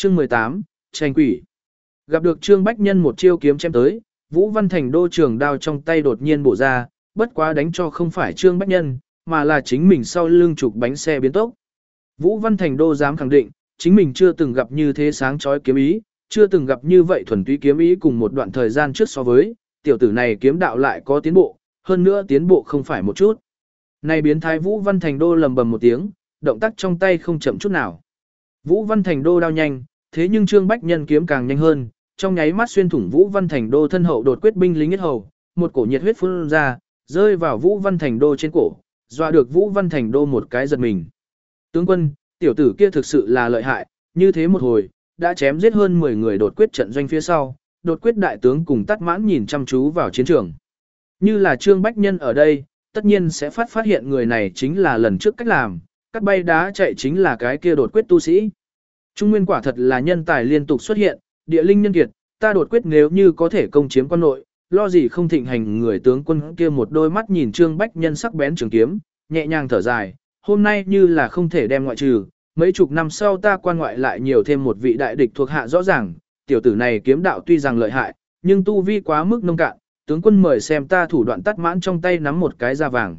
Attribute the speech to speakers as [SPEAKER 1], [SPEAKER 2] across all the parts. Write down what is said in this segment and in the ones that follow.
[SPEAKER 1] Chương 18, tranh quỷ. Gặp được Trương Bách Nhân một chiêu kiếm chém tới, Vũ Văn Thành Đô trường đao trong tay đột nhiên bổ ra, bất quá đánh cho không phải Trương Bách Nhân, mà là chính mình sau lưng trục bánh xe biến tốc. Vũ Văn Thành Đô dám khẳng định, chính mình chưa từng gặp như thế sáng chói kiếm ý, chưa từng gặp như vậy thuần túy kiếm ý cùng một đoạn thời gian trước so với, tiểu tử này kiếm đạo lại có tiến bộ, hơn nữa tiến bộ không phải một chút. Này biến thái Vũ Văn Thành Đô lầm bầm một tiếng, động tác trong tay không chậm chút nào. Vũ Văn Thành Đô đao nhanh, thế nhưng Trương Bách Nhân kiếm càng nhanh hơn, trong nháy mắt xuyên thủng Vũ Văn Thành Đô thân hậu đột quyết binh lính yết hầu, một cổ nhiệt huyết phun ra, rơi vào Vũ Văn Thành Đô trên cổ, dọa được Vũ Văn Thành Đô một cái giật mình. Tướng quân, tiểu tử kia thực sự là lợi hại, như thế một hồi, đã chém giết hơn 10 người đột quyết trận doanh phía sau, đột quyết đại tướng cùng Tát Mãn nhìn chăm chú vào chiến trường. Như là Trương Bách Nhân ở đây, tất nhiên sẽ phát hiện người này chính là lần trước cách làm, cắt bay đá chạy chính là cái kia đột quyết tu sĩ. Trung Nguyên quả thật là nhân tài liên tục xuất hiện, địa linh nhân kiệt, ta đột quyết nếu như có thể công chiếm quan nội, lo gì không thịnh hành người tướng quân kia một đôi mắt nhìn Trương Bách Nhân sắc bén trường kiếm, nhẹ nhàng thở dài, hôm nay như là không thể đem ngoại trừ, mấy chục năm sau ta quan ngoại lại nhiều thêm một vị đại địch thuộc hạ rõ ràng, tiểu tử này kiếm đạo tuy rằng lợi hại, nhưng tu vi quá mức nông cạn, tướng quân mời xem ta thủ đoạn Tát Mãn trong tay nắm một cái da vàng.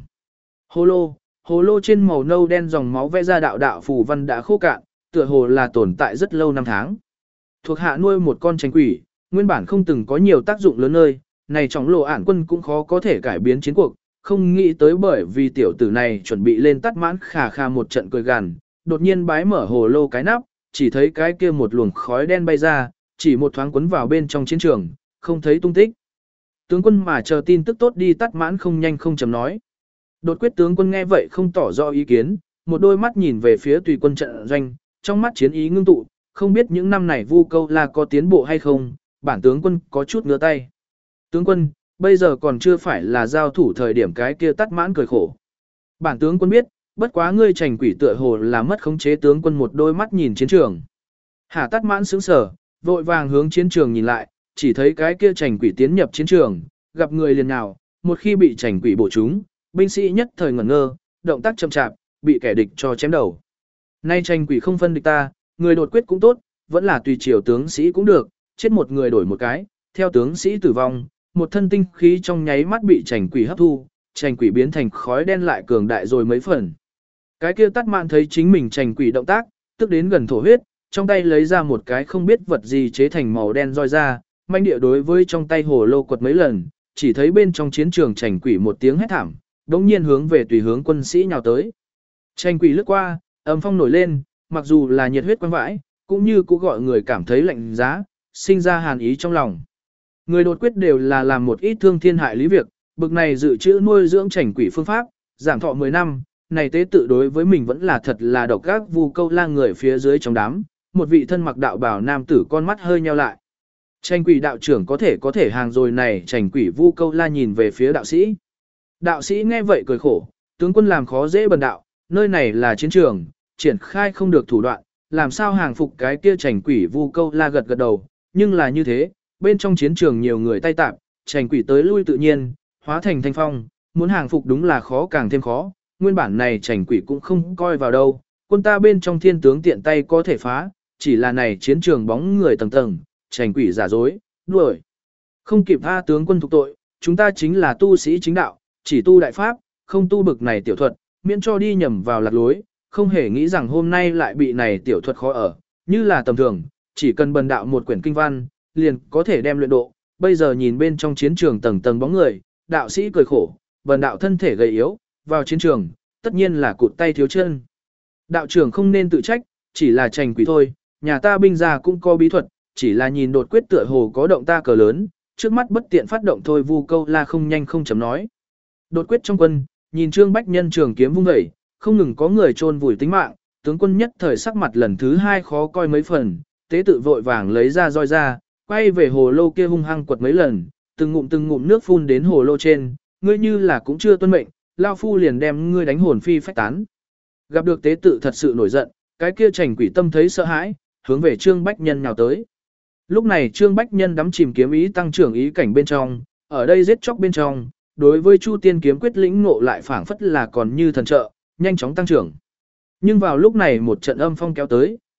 [SPEAKER 1] Hồ lô trên màu nâu đen dòng máu vẽ ra đạo đạo phù văn đã khô cạn, tựa hồ là tồn tại rất lâu năm tháng. Thuộc hạ nuôi một con tranh quỷ, nguyên bản không từng có nhiều tác dụng lớn nơi, này trong lộ ản quân cũng khó có thể cải biến chiến cuộc, không nghĩ tới bởi vì tiểu tử này chuẩn bị lên Tát Mãn khà khà một trận cười gằn, đột nhiên bái mở hồ lô cái nắp, chỉ thấy cái kia một luồng khói đen bay ra, chỉ một thoáng quấn vào bên trong chiến trường, không thấy tung tích. Tướng quân mà chờ tin tức tốt đi Tát Mãn không nhanh không chậm nói. Đột quyết tướng quân nghe vậy không tỏ rõ ý kiến, một đôi mắt nhìn về phía tùy quân trận doanh, trong mắt chiến ý ngưng tụ, không biết những năm này Vu Câu La có tiến bộ hay không, bản tướng quân có chút ngứa tay. Tướng quân, bây giờ còn chưa phải là giao thủ thời điểm cái kia Tát Mãn cười khổ. Bản tướng quân biết, bất quá ngươi Trành quỷ tựa hồ là mất khống chế, tướng quân một đôi mắt nhìn chiến trường. Hà Tát Mãn sững sờ, vội vàng hướng chiến trường nhìn lại, chỉ thấy cái kia Trành quỷ tiến nhập chiến trường, gặp người liền nào, một khi bị Trành quỷ bổ trúng, binh sĩ nhất thời ngẩn ngơ, động tác chậm chạp, bị kẻ địch cho chém đầu. Nay Trành quỷ không phân địch ta, người đột quyết cũng tốt, vẫn là tùy triều tướng sĩ cũng được, chết một người đổi một cái, theo tướng sĩ tử vong, một thân tinh khí trong nháy mắt bị Trành quỷ hấp thu, Trành quỷ biến thành khói đen lại cường đại rồi mấy phần. Cái kia Tát Mãn thấy chính mình Trành quỷ động tác, tức đến gần thổ huyết, trong tay lấy ra một cái không biết vật gì chế thành màu đen roi ra, manh địa đối với trong tay hồ lô quật mấy lần, chỉ thấy bên trong chiến trường Trành quỷ một tiếng hét thảm, đống nhiên hướng về tùy hướng quân sĩ nhào tới. Trành quỷ lướt qua, âm phong nổi lên, mặc dù là nhiệt huyết quăng vãi, cũng như cũng gọi người cảm thấy lạnh giá, sinh ra hàn ý trong lòng. Người đột quyết đều là làm một ít thương thiên hại lý việc, bực này dự trữ nuôi dưỡng Trành quỷ phương pháp, giảm thọ 10 năm, này tế tự đối với mình vẫn là thật là độc ác. Vu Câu La người phía dưới trong đám, một vị thân mặc đạo bào nam tử con mắt hơi nheo lại. Trành quỷ đạo trưởng có thể hàng rồi này. Trành quỷ Vu Câu La nhìn về phía đạo sĩ. Đạo sĩ nghe vậy cười khổ, tướng quân làm khó dễ bần đạo, nơi này là chiến trường, triển khai không được thủ đoạn, làm sao hàng phục cái kia Trành quỷ. Vu Câu La gật gật đầu, nhưng là như thế, bên trong chiến trường nhiều người tay tạp, Trành quỷ tới lui tự nhiên, hóa thành thanh phong, muốn hàng phục đúng là khó càng thêm khó, nguyên bản này Trành quỷ cũng không coi vào đâu, quân ta bên trong thiên tướng tiện tay có thể phá, chỉ là này chiến trường bóng người tầng tầng, Trành quỷ giả dối, đuổi. Không kịp tha tướng quân thuộc tội, chúng ta chính là tu sĩ chính đạo, chỉ tu đại pháp, không tu bực này tiểu thuật, miễn cho đi nhầm vào lạc lối, không hề nghĩ rằng hôm nay lại bị này tiểu thuật khó ở, như là tầm thường, chỉ cần bần đạo một quyển kinh văn, liền có thể đem luyện độ, bây giờ nhìn bên trong chiến trường tầng tầng bóng người, đạo sĩ cười khổ, bần đạo thân thể gầy yếu, vào chiến trường, tất nhiên là cụt tay thiếu chân. Đạo trưởng không nên tự trách, chỉ là Trành quỷ thôi, nhà ta binh gia cũng có bí thuật, chỉ là nhìn đột quyết tựa hồ có động ta cờ lớn, trước mắt bất tiện phát động thôi. Vu Câu La không nhanh không chậm nói. Đột quyết trong quân, nhìn Trương Bách Nhân trường kiếm vung dậy, không ngừng có người chôn vùi tính mạng, tướng quân nhất thời sắc mặt lần thứ 2 khó coi mấy phần, tế tự vội vàng lấy ra roi ra, quay về hồ lô kia hung hăng quật mấy lần, từng ngụm nước phun đến hồ lô trên, ngươi như là cũng chưa tuân mệnh, lao phu liền đem ngươi đánh hồn phi phách tán. Gặp được tế tự thật sự nổi giận, cái kia Trành quỷ tâm thấy sợ hãi, hướng về Trương Bách Nhân nhào tới. Lúc này Trương Bách Nhân đắm chìm kiếm ý tăng trưởng ý cảnh bên trong, ở đây giết chóc bên trong, đối với Chu Tiên kiếm quyết lĩnh ngộ lại phảng phất là còn như thần trợ, nhanh chóng tăng trưởng. Nhưng vào lúc này một trận âm phong kéo tới,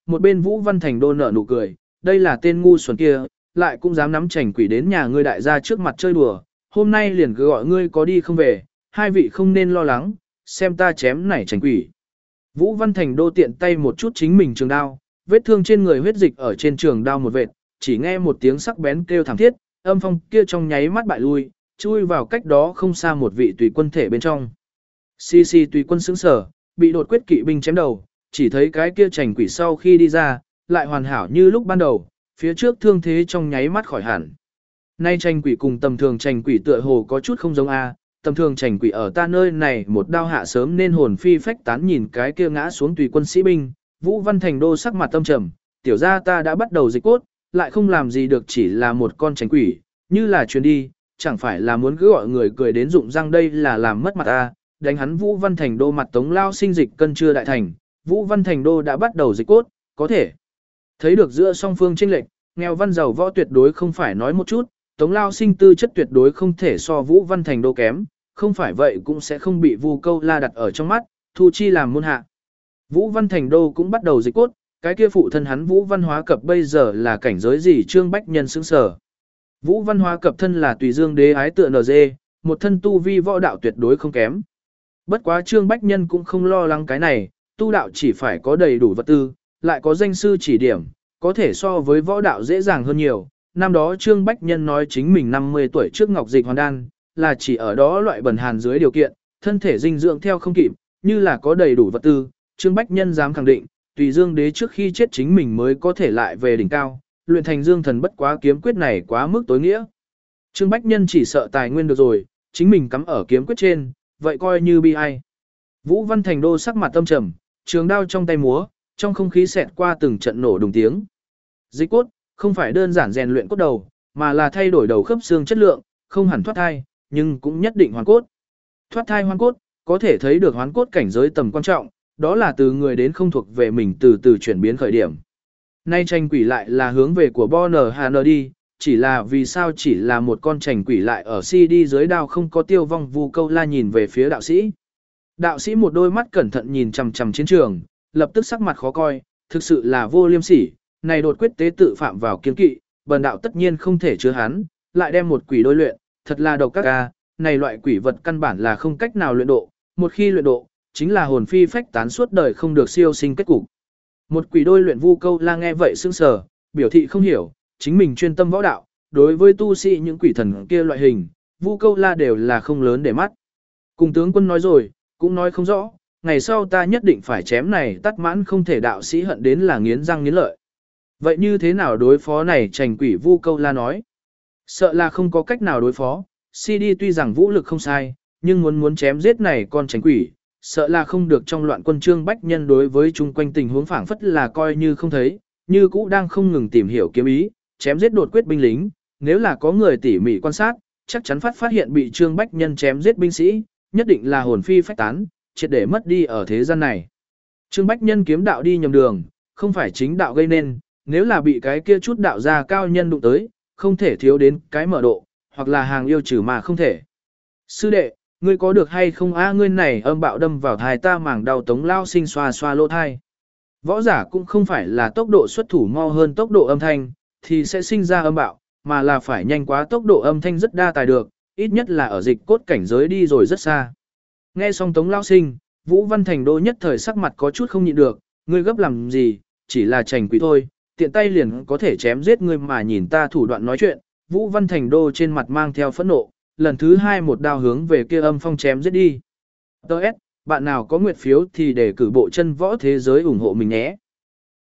[SPEAKER 1] một bên Vũ Văn Thành Đô nở nụ cười, đây là tên ngu xuẩn kia, lại cũng dám nắm chành quỷ đến nhà ngươi đại gia trước mặt chơi đùa, hôm nay liền cứ gọi ngươi có đi không về, hai vị không nên lo lắng, xem ta chém này chành quỷ. Vũ Văn Thành Đô tiện tay một chút chính mình trường đao, vết thương trên người huyết dịch ở trên trường đao một vệt, chỉ nghe một tiếng sắc bén kêu thảm thiết, âm phong kia trong nháy mắt bại lui, chui vào cách đó không xa một vị tùy quân thể bên trong. Xì xì tùy quân sững sờ, bị đột quyết kỵ binh chém đầu, chỉ thấy cái kia chành quỷ sau khi đi ra, lại hoàn hảo như lúc ban đầu, phía trước thương thế trong nháy mắt khỏi hẳn. Nay chành quỷ cùng tầm thường chành quỷ tựa hồ có chút không giống a, tầm thường chành quỷ ở ta nơi này một đao hạ sớm nên hồn phi phách tán nhìn cái kia ngã xuống tùy quân sĩ binh, Vũ Văn Thành Đô sắc mặt tâm trầm, tiểu gia ta đã bắt đầu dịch cốt, lại không làm gì được chỉ là một con chành quỷ, như là chuyến đi, chẳng phải là muốn cứ gọi người cười đến rụng răng đây là làm mất mặt ta, đánh hắn Vũ Văn Thành Đô mặt Tống Lao Sinh dịch cân chưa đại thành, Vũ Văn Thành Đô đã bắt đầu dịch cốt, có thể thấy được giữa song phương chênh lệch, nghèo văn giàu võ tuyệt đối không phải nói một chút, Tống Lao Sinh tư chất tuyệt đối không thể so Vũ Văn Thành Đô kém, không phải vậy cũng sẽ không bị Vu Câu La đặt ở trong mắt, thu chi làm môn hạ. Vũ Văn Thành Đô cũng bắt đầu dịch cốt, cái kia phụ thân hắn Vũ Văn Hóa Cập bây giờ là cảnh giới gì Trương Bách Nhân sững sờ. Vũ Văn Hóa Cập thân là Tùy Dương Đế ái tựa NG, một thân tu vi võ đạo tuyệt đối không kém. Bất quá Trương Bách Nhân cũng không lo lắng cái này, tu đạo chỉ phải có đầy đủ vật tư, lại có danh sư chỉ điểm, có thể so với võ đạo dễ dàng hơn nhiều. Năm đó Trương Bách Nhân nói chính mình 50 tuổi trước ngọc dịch hoàn đan, là chỉ ở đó loại bần hàn dưới điều kiện, thân thể dinh dưỡng theo không kịp, như là có đầy đủ vật tư, Trương Bách Nhân dám khẳng định, Tùy Dương Đế trước khi chết chính mình mới có thể lại về đỉnh cao, luyện thành Dương Thần bất quá kiếm quyết này quá mức tối nghĩa. Trương Bách Nhân chỉ sợ tài nguyên được rồi, chính mình cắm ở kiếm quyết trên, vậy coi như bi ai. Vũ Văn Thành Đô sắc mặt tâm trầm, trường đao trong tay múa, trong không khí xẹt qua từng trận nổ đùng tiếng. Dịch cốt, không phải đơn giản rèn luyện cốt đầu, mà là thay đổi đầu khớp xương chất lượng, không hẳn thoát thai, nhưng cũng nhất định hoàn cốt. Thoát thai hoàn cốt, có thể thấy được hoàn cốt cảnh giới tầm quan trọng, đó là từ người đến không thuộc về mình từ từ chuyển biến khởi điểm. Nay tranh quỷ lại là hướng về của Bonner Hàn đi, chỉ là vì sao chỉ là một con tranh quỷ lại ở CD dưới đao không có tiêu vong. Vu Câu La nhìn về phía đạo sĩ. Đạo sĩ một đôi mắt cẩn thận nhìn chằm chằm chiến trường, lập tức sắc mặt khó coi, thực sự là vô liêm sỉ, này đột quyết tế tự phạm vào kiên kỵ, bần đạo tất nhiên không thể chứa hắn, lại đem một quỷ đôi luyện, thật là độc các ca, này loại quỷ vật căn bản là không cách nào luyện độ, một khi luyện độ, chính là hồn phi phách tán suốt đời không được siêu sinh kết cục. Một quỷ đôi luyện. Vu Câu La nghe vậy sững sờ, biểu thị không hiểu, chính mình chuyên tâm võ đạo, đối với tu sĩ những quỷ thần kia loại hình, Vu Câu La đều là không lớn để mắt. Cùng tướng quân nói rồi, cũng nói không rõ, ngày sau ta nhất định phải chém này tắt mãn không thể đạo sĩ hận đến là nghiến răng nghiến lợi. Vậy như thế nào đối phó này tranh quỷ? Vu Câu La nói. Sợ là không có cách nào đối phó, CD tuy rằng vũ lực không sai, nhưng muốn chém giết này con tranh quỷ, sợ là không được. Trong loạn quân Trương Bách Nhân đối với chung quanh tình huống phảng phất là coi như không thấy, như cũ đang không ngừng tìm hiểu kiếm ý, chém giết đột quyết binh lính, nếu là có người tỉ mỉ quan sát, chắc chắn phát hiện bị Trương Bách Nhân chém giết binh sĩ, nhất định là hồn phi phách tán, triệt để mất đi ở thế gian này. Trương Bách Nhân kiếm đạo đi nhầm đường, không phải chính đạo gây nên, nếu là bị cái kia chút đạo gia cao nhân đụng tới, không thể thiếu đến cái mở độ, hoặc là hàng yêu trừ mà không thể. Sư đệ, ngươi có được hay không a? Ngươi này âm bạo đâm vào thai ta màng đau. Tống Lao Sinh xoa xoa lỗ thai. Võ giả cũng không phải là tốc độ xuất thủ mau hơn tốc độ âm thanh, thì sẽ sinh ra âm bạo, mà là phải nhanh quá tốc độ âm thanh rất đa tài được, ít nhất là ở dịch cốt cảnh giới đi rồi rất xa. Nghe xong Tống Lao Sinh, Vũ Văn Thành Đô nhất thời sắc mặt có chút không nhịn được, ngươi gấp làm gì, chỉ là tranh quỷ thôi, tiện tay liền có thể chém giết ngươi mà nhìn ta thủ đoạn nói chuyện. Vũ Văn Thành Đô trên mặt mang theo phẫn nộ, lần thứ hai một đao hướng về kia âm phong chém giết đi. Đợt, bạn nào có nguyệt phiếu thì để cử bộ chân võ thế giới ủng hộ mình nhé.